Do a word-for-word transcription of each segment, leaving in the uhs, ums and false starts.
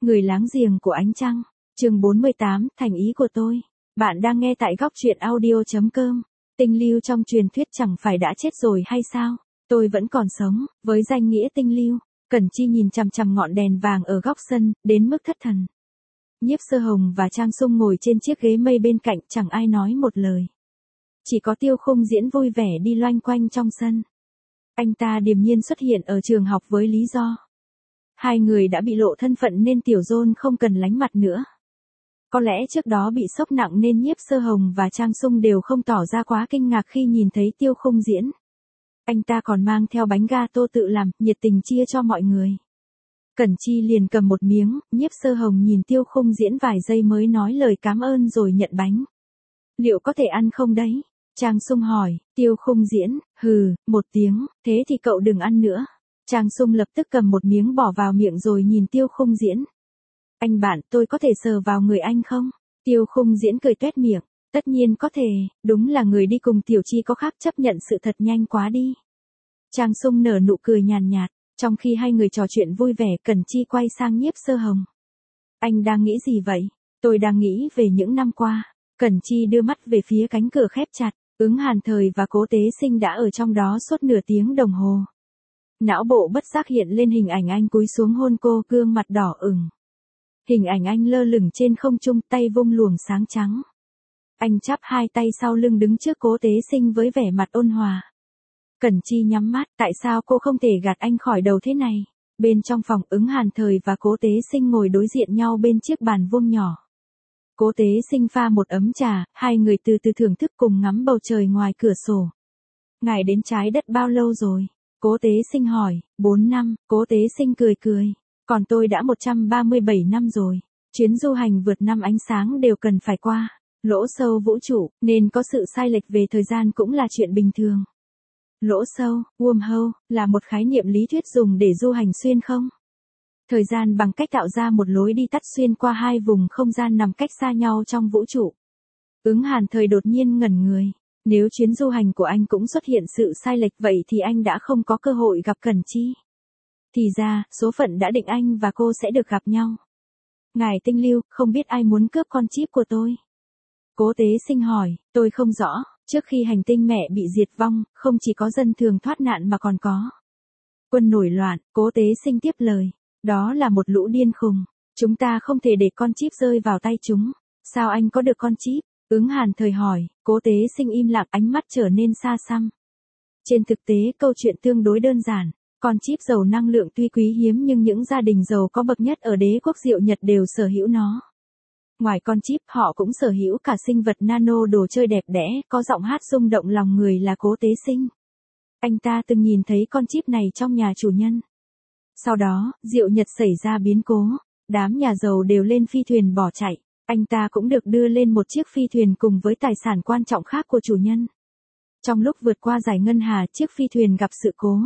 Người láng giềng của ánh trăng, chương bốn mươi tám, thành ý của tôi. Bạn đang nghe tại góc truyện audio chấm com. Tinh Lưu trong truyền thuyết chẳng phải đã chết rồi hay sao? Tôi vẫn còn sống, với danh nghĩa Tinh Lưu. Cẩn Chi nhìn chằm chằm ngọn đèn vàng ở góc sân, đến mức thất thần. Nhiếp Sơ Hồng và Trang Sung ngồi trên chiếc ghế mây bên cạnh, chẳng ai nói một lời. Chỉ có Tiêu Khung Diễn vui vẻ đi loanh quanh trong sân. Anh ta điềm nhiên xuất hiện ở trường học với lý do. Hai người đã bị lộ thân phận nên Tiểu Dôn không cần lánh mặt nữa. Có lẽ trước đó bị sốc nặng nên Nhiếp Sơ Hồng và Trang Sung đều không tỏ ra quá kinh ngạc khi nhìn thấy Tiêu Khung Diễn. Anh ta còn mang theo bánh gato tự làm, nhiệt tình chia cho mọi người. Cẩn Chi liền cầm một miếng, Nhiếp Sơ Hồng nhìn Tiêu Khung Diễn vài giây mới nói lời cảm ơn rồi nhận bánh. Liệu có thể ăn không đấy? Trang Sung hỏi. Tiêu Khung Diễn, hừ, một tiếng, thế thì cậu đừng ăn nữa. Trang Sung lập tức cầm một miếng bỏ vào miệng rồi nhìn Tiêu Khung Diễn. Anh bạn, tôi có thể sờ vào người anh không? Tiêu Khung Diễn cười tuét miệng. Tất nhiên có thể, đúng là người đi cùng Tiểu Chi có khác, chấp nhận sự thật nhanh quá đi. Trang Sung nở nụ cười nhàn nhạt, trong khi hai người trò chuyện vui vẻ, Cẩn Chi quay sang Nhiếp Sơ Hồng. Anh đang nghĩ gì vậy? Tôi đang nghĩ về những năm qua. Cẩn Chi đưa mắt về phía cánh cửa khép chặt, Ứng Hàn Thời và Cố Tế Sinh đã ở trong đó suốt nửa tiếng đồng hồ. Não bộ bất giác hiện lên hình ảnh anh cúi xuống hôn cô, gương mặt đỏ ửng. Hình ảnh anh lơ lửng trên không trung, tay vung luồng sáng trắng. Anh chắp hai tay sau lưng đứng trước Cố Tế Sinh với vẻ mặt ôn hòa. Cẩn Chi nhắm mắt, tại sao cô không thể gạt anh khỏi đầu thế này? Bên trong phòng, Ứng Hàn Thời và Cố Tế Sinh ngồi đối diện nhau bên chiếc bàn vuông nhỏ. Cố Tế Sinh pha một ấm trà, hai người từ từ thưởng thức cùng ngắm bầu trời ngoài cửa sổ. Ngài đến trái đất bao lâu rồi? Cố Tế Sinh hỏi. Bốn năm, Cố Tế Sinh cười cười. Còn tôi đã một trăm ba mươi bảy năm rồi. Chuyến du hành vượt năm ánh sáng đều cần phải qua lỗ sâu vũ trụ, nên có sự sai lệch về thời gian cũng là chuyện bình thường. Lỗ sâu, wormhole, là một khái niệm lý thuyết dùng để du hành xuyên không thời gian bằng cách tạo ra một lối đi tắt xuyên qua hai vùng không gian nằm cách xa nhau trong vũ trụ. Ứng Hàn Thời đột nhiên ngẩn người. Nếu chuyến du hành của anh cũng xuất hiện sự sai lệch vậy thì anh đã không có cơ hội gặp Cẩn Chi. Thì ra, số phận đã định anh và cô sẽ được gặp nhau. Ngài Tinh Lưu, không biết ai muốn cướp con chip của tôi? Cố Tế Sinh hỏi. Tôi không rõ, trước khi hành tinh mẹ bị diệt vong, không chỉ có dân thường thoát nạn mà còn có quân nổi loạn. Cố Tế Sinh tiếp lời. Đó là một lũ điên khùng. Chúng ta không thể để con chip rơi vào tay chúng. Sao anh có được con chip? Ứng Hàn Thời hỏi. Cố Tế Sinh im lặng, ánh mắt trở nên xa xăm. Trên thực tế, câu chuyện tương đối đơn giản. Con chip giàu năng lượng tuy quý hiếm nhưng những gia đình giàu có bậc nhất ở đế quốc Diệu Nhật đều sở hữu nó. Ngoài con chip, họ cũng sở hữu cả sinh vật nano đồ chơi đẹp đẽ, có giọng hát rung động lòng người là Cố Tế Sinh. Anh ta từng nhìn thấy con chip này trong nhà chủ nhân. Sau đó, Diệu Nhật xảy ra biến cố, đám nhà giàu đều lên phi thuyền bỏ chạy. Anh ta cũng được đưa lên một chiếc phi thuyền cùng với tài sản quan trọng khác của chủ nhân. Trong lúc vượt qua dải ngân hà, chiếc phi thuyền gặp sự cố.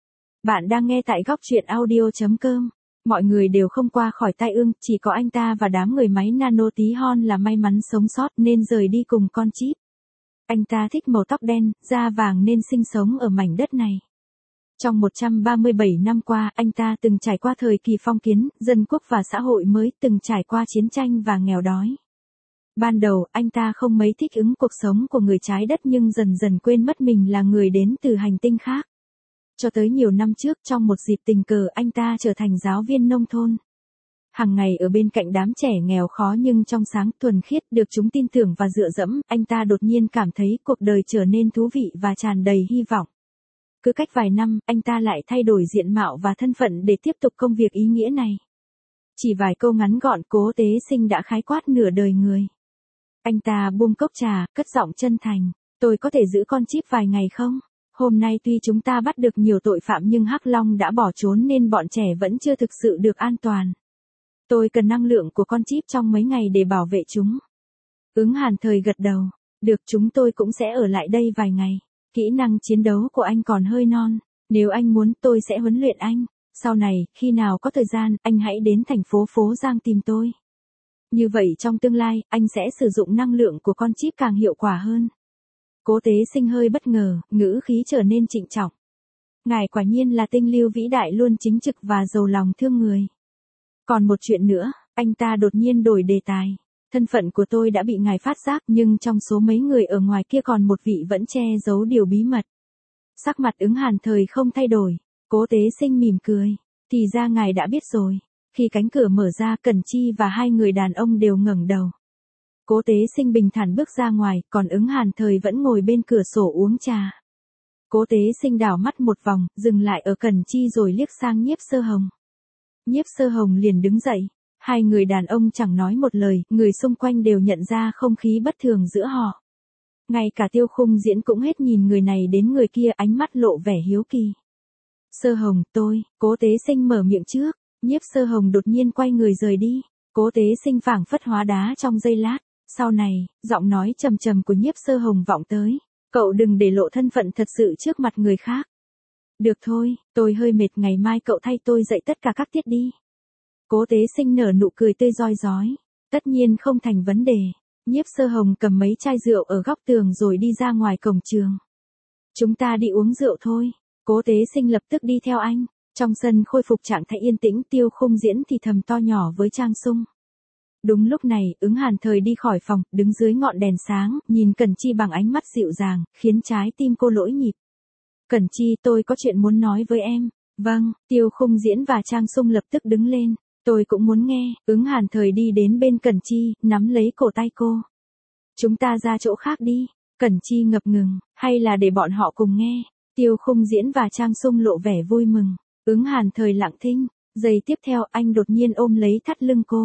Bạn đang nghe tại góc truyện audio chấm com. Mọi người đều không qua khỏi tai ương, chỉ có anh ta và đám người máy nano tí hon là may mắn sống sót nên rời đi cùng con chip. Anh ta thích màu tóc đen, da vàng nên sinh sống ở mảnh đất này. Trong một trăm ba mươi bảy năm qua, anh ta từng trải qua thời kỳ phong kiến, dân quốc và xã hội mới, từng trải qua chiến tranh và nghèo đói. Ban đầu, anh ta không mấy thích ứng cuộc sống của người trái đất nhưng dần dần quên mất mình là người đến từ hành tinh khác. Cho tới nhiều năm trước, trong một dịp tình cờ, anh ta trở thành giáo viên nông thôn. Hàng ngày ở bên cạnh đám trẻ nghèo khó nhưng trong sáng, thuần khiết, được chúng tin tưởng và dựa dẫm, anh ta đột nhiên cảm thấy cuộc đời trở nên thú vị và tràn đầy hy vọng. Cứ cách vài năm, anh ta lại thay đổi diện mạo và thân phận để tiếp tục công việc ý nghĩa này. Chỉ vài câu ngắn gọn, Cố Tế Sinh đã khái quát nửa đời người. Anh ta buông cốc trà, cất giọng chân thành. Tôi có thể giữ con chip vài ngày không? Hôm nay tuy chúng ta bắt được nhiều tội phạm nhưng Hắc Long đã bỏ trốn nên bọn trẻ vẫn chưa thực sự được an toàn. Tôi cần năng lượng của con chip trong mấy ngày để bảo vệ chúng. Ứng Hàn Thời gật đầu. Được, chúng tôi cũng sẽ ở lại đây vài ngày. Kỹ năng chiến đấu của anh còn hơi non. Nếu anh muốn, tôi sẽ huấn luyện anh. Sau này, khi nào có thời gian, anh hãy đến thành phố Phố Giang tìm tôi. Như vậy trong tương lai, anh sẽ sử dụng năng lượng của con chip càng hiệu quả hơn. Cố Tế Sinh hơi bất ngờ, ngữ khí trở nên trịnh trọng. Ngài quả nhiên là Tinh Lưu vĩ đại, luôn chính trực và giàu lòng thương người. Còn một chuyện nữa, anh ta đột nhiên đổi đề tài. Thân phận của tôi đã bị ngài phát giác nhưng trong số mấy người ở ngoài kia còn một vị vẫn che giấu điều bí mật. Sắc mặt Ứng Hàn Thời không thay đổi, Cố Tế Sinh mỉm cười. Thì ra ngài đã biết rồi. Khi cánh cửa mở ra, Cẩn Chi và hai người đàn ông đều ngẩng đầu. Cố Tế Sinh bình thản bước ra ngoài, còn Ứng Hàn Thời vẫn ngồi bên cửa sổ uống trà. Cố Tế Sinh đảo mắt một vòng, dừng lại ở Cẩn Chi rồi liếc sang Nhiếp Sơ Hồng. Nhiếp Sơ Hồng liền đứng dậy. Hai người đàn ông chẳng nói một lời, người xung quanh đều nhận ra không khí bất thường giữa họ. Ngay cả Tiêu Khung Diễn cũng hết nhìn người này đến người kia, ánh mắt lộ vẻ hiếu kỳ. Sơ Hồng, tôi, Cố Tế Sinh mở miệng trước. Nhiếp Sơ Hồng đột nhiên quay người rời đi. Cố Tế Sinh phảng phất hóa đá trong giây lát. Sau này, giọng nói trầm trầm của Nhiếp Sơ Hồng vọng tới. Cậu đừng để lộ thân phận thật sự trước mặt người khác. Được thôi, tôi hơi mệt, ngày mai cậu thay tôi dạy tất cả các tiết đi. Cố Tế Sinh nở nụ cười tươi rói rói. Tất nhiên không thành vấn đề. Nhiếp Sơ Hồng cầm mấy chai rượu ở góc tường rồi đi ra ngoài cổng trường. Chúng ta đi uống rượu thôi. Cố Tế Sinh lập tức đi theo anh. Trong sân khôi phục trạng thái yên tĩnh, Tiêu Khung Diễn thì thầm to nhỏ với Trang Sung. Đúng lúc này, Ứng Hàn Thời đi khỏi phòng, đứng dưới ngọn đèn sáng, nhìn Cẩn Chi bằng ánh mắt dịu dàng, khiến trái tim cô lỗi nhịp. Cẩn Chi, tôi có chuyện muốn nói với em. Vâng, Tiêu Khung Diễn và Trang Sung lập tức đứng lên. Tôi cũng muốn nghe. Ứng Hàn Thời đi đến bên Cẩn Chi, nắm lấy cổ tay cô. Chúng ta ra chỗ khác đi. Cẩn Chi ngập ngừng, hay là để bọn họ cùng nghe. Tiêu Khung Diễn và Trang Sung lộ vẻ vui mừng. Ứng Hàn Thời lặng thinh. Giây tiếp theo anh đột nhiên ôm lấy thắt lưng cô.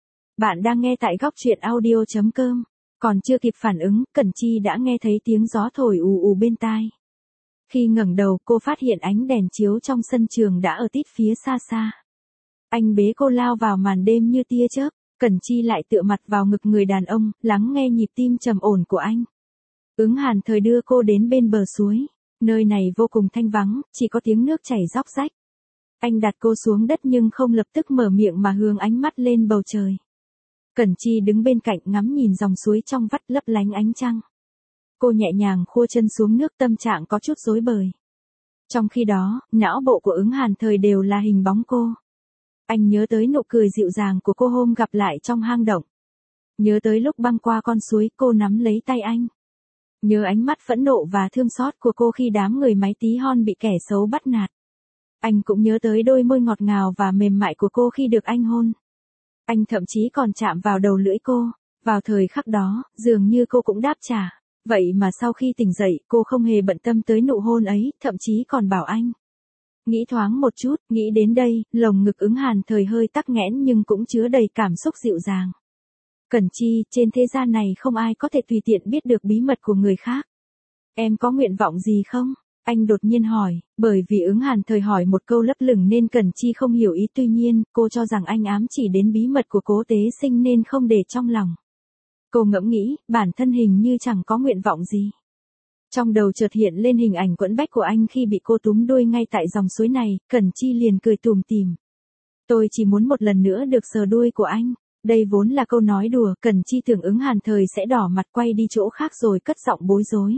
Bạn đang nghe tại góc truyện audio chấm com. Còn chưa kịp phản ứng, Cẩn Chi đã nghe thấy tiếng gió thổi ù ù bên tai. Khi ngẩng đầu, cô phát hiện ánh đèn chiếu trong sân trường đã ở tít phía xa xa. Anh bế cô lao vào màn đêm như tia chớp. Cẩn Chi lại tựa mặt vào ngực người đàn ông, lắng nghe nhịp tim trầm ổn của anh. Ứng Hàn Thời đưa cô đến bên bờ suối. Nơi này vô cùng thanh vắng, chỉ có tiếng nước chảy róc rách. Anh đặt cô xuống đất nhưng không lập tức mở miệng mà hướng ánh mắt lên bầu trời. Cẩn Chi đứng bên cạnh ngắm nhìn dòng suối trong vắt lấp lánh ánh trăng. Cô nhẹ nhàng khua chân xuống nước, tâm trạng có chút rối bời. Trong khi đó, não bộ của Ứng Hàn Thời đều là hình bóng cô. Anh nhớ tới nụ cười dịu dàng của cô hôm gặp lại trong hang động. Nhớ tới lúc băng qua con suối, cô nắm lấy tay anh. Nhớ ánh mắt phẫn nộ và thương xót của cô khi đám người máy tí hon bị kẻ xấu bắt nạt. Anh cũng nhớ tới đôi môi ngọt ngào và mềm mại của cô khi được anh hôn. Anh thậm chí còn chạm vào đầu lưỡi cô. Vào thời khắc đó, dường như cô cũng đáp trả. Vậy mà sau khi tỉnh dậy, cô không hề bận tâm tới nụ hôn ấy, thậm chí còn bảo anh. Nghĩ thoáng một chút, nghĩ đến đây, lồng ngực Ứng Hàn Thời hơi tắc nghẽn nhưng cũng chứa đầy cảm xúc dịu dàng. Cẩn Chi, trên thế gian này không ai có thể tùy tiện biết được bí mật của người khác. Em có nguyện vọng gì không? Anh đột nhiên hỏi, bởi vì Ứng Hàn Thời hỏi một câu lấp lửng nên Cẩn Chi không hiểu ý, tuy nhiên, cô cho rằng anh ám chỉ đến bí mật của Cố Tế Sinh nên không để trong lòng. Cô ngẫm nghĩ, bản thân hình như chẳng có nguyện vọng gì. Trong đầu chợt hiện lên hình ảnh quẫn bách của anh khi bị cô túm đuôi ngay tại dòng suối này, Cẩn Chi liền cười tủm tỉm. Tôi chỉ muốn một lần nữa được sờ đuôi của anh. Đây vốn là câu nói đùa, Cẩn Chi tưởng Ứng Hàn Thời sẽ đỏ mặt quay đi chỗ khác rồi cất giọng bối rối.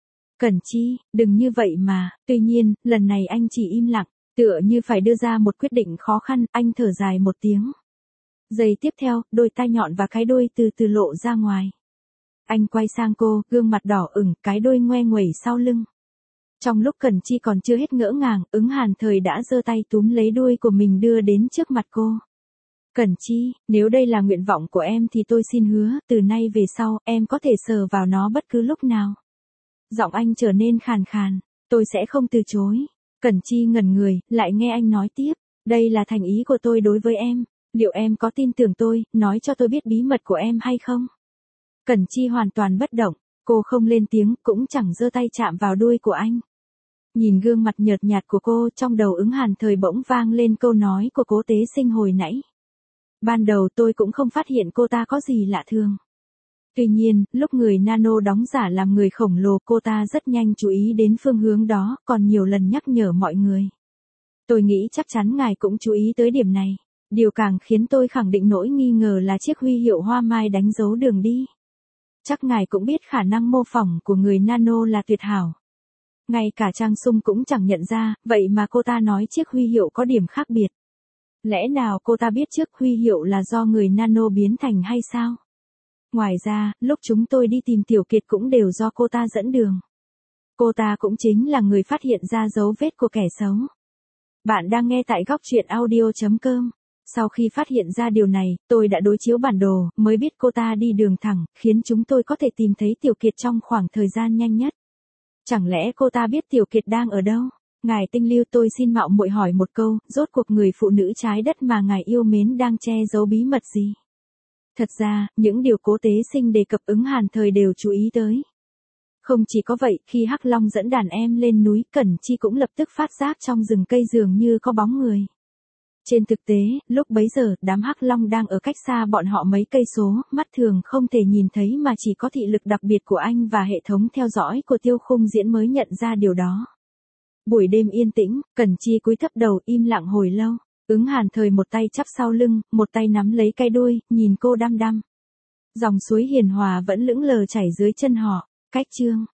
Cẩn Chi, đừng như vậy mà. Tuy nhiên, lần này anh chỉ im lặng, tựa như phải đưa ra một quyết định khó khăn, anh thở dài một tiếng. Giây tiếp theo, đôi tai nhọn và cái đuôi từ từ lộ ra ngoài. Anh quay sang cô, gương mặt đỏ ửng, cái đuôi ngoe nguẩy sau lưng. Trong lúc Cẩn Chi còn chưa hết ngỡ ngàng, Ứng Hàn Thời đã giơ tay túm lấy đuôi của mình đưa đến trước mặt cô. Cẩn Chi, nếu đây là nguyện vọng của em thì tôi xin hứa, từ nay về sau, em có thể sờ vào nó bất cứ lúc nào. Giọng anh trở nên khàn khàn, tôi sẽ không từ chối. Cẩn Chi ngẩn người, lại nghe anh nói tiếp, đây là thành ý của tôi đối với em, liệu em có tin tưởng tôi, nói cho tôi biết bí mật của em hay không? Cẩn Chi hoàn toàn bất động, cô không lên tiếng, cũng chẳng giơ tay chạm vào đuôi của anh. Nhìn gương mặt nhợt nhạt của cô, trong đầu Ứng Hàn Thời bỗng vang lên câu nói của Cố Tế Sinh hồi nãy. Ban đầu tôi cũng không phát hiện cô ta có gì lạ thường. Tuy nhiên, lúc người nano đóng giả làm người khổng lồ, cô ta rất nhanh chú ý đến phương hướng đó, còn nhiều lần nhắc nhở mọi người. Tôi nghĩ chắc chắn ngài cũng chú ý tới điểm này. Điều càng khiến tôi khẳng định nỗi nghi ngờ là chiếc huy hiệu hoa mai đánh dấu đường đi. Chắc ngài cũng biết khả năng mô phỏng của người nano là tuyệt hảo. Ngay cả Trang Sung cũng chẳng nhận ra, vậy mà cô ta nói chiếc huy hiệu có điểm khác biệt. Lẽ nào cô ta biết trước huy hiệu là do người nano biến thành hay sao? Ngoài ra, lúc chúng tôi đi tìm Tiểu Kiệt cũng đều do cô ta dẫn đường. Cô ta cũng chính là người phát hiện ra dấu vết của kẻ xấu. Bạn đang nghe tại góc truyện audio chấm com. Sau khi phát hiện ra điều này, tôi đã đối chiếu bản đồ, mới biết cô ta đi đường thẳng, khiến chúng tôi có thể tìm thấy Tiểu Kiệt trong khoảng thời gian nhanh nhất. Chẳng lẽ cô ta biết Tiểu Kiệt đang ở đâu? Ngài Tinh Lưu, tôi xin mạo muội hỏi một câu, rốt cuộc người phụ nữ trái đất mà ngài yêu mến đang che giấu bí mật gì? Thật ra, những điều Cố Tế Sinh đề cập Ứng Hàn Thời đều chú ý tới. Không chỉ có vậy, khi Hắc Long dẫn đàn em lên núi, Cẩn Chi cũng lập tức phát giác trong rừng cây dường như có bóng người. Trên thực tế, lúc bấy giờ, đám Hắc Long đang ở cách xa bọn họ mấy cây số, mắt thường không thể nhìn thấy mà chỉ có thị lực đặc biệt của anh và hệ thống theo dõi của Tiêu Khung Diễn mới nhận ra điều đó. Buổi đêm yên tĩnh, Cẩn Chi cúi thấp đầu im lặng hồi lâu. Ứng Hàn Thời một tay chắp sau lưng, một tay nắm lấy cái đuôi, nhìn cô đăm đăm. Dòng suối hiền hòa vẫn lững lờ chảy dưới chân họ. Cách chương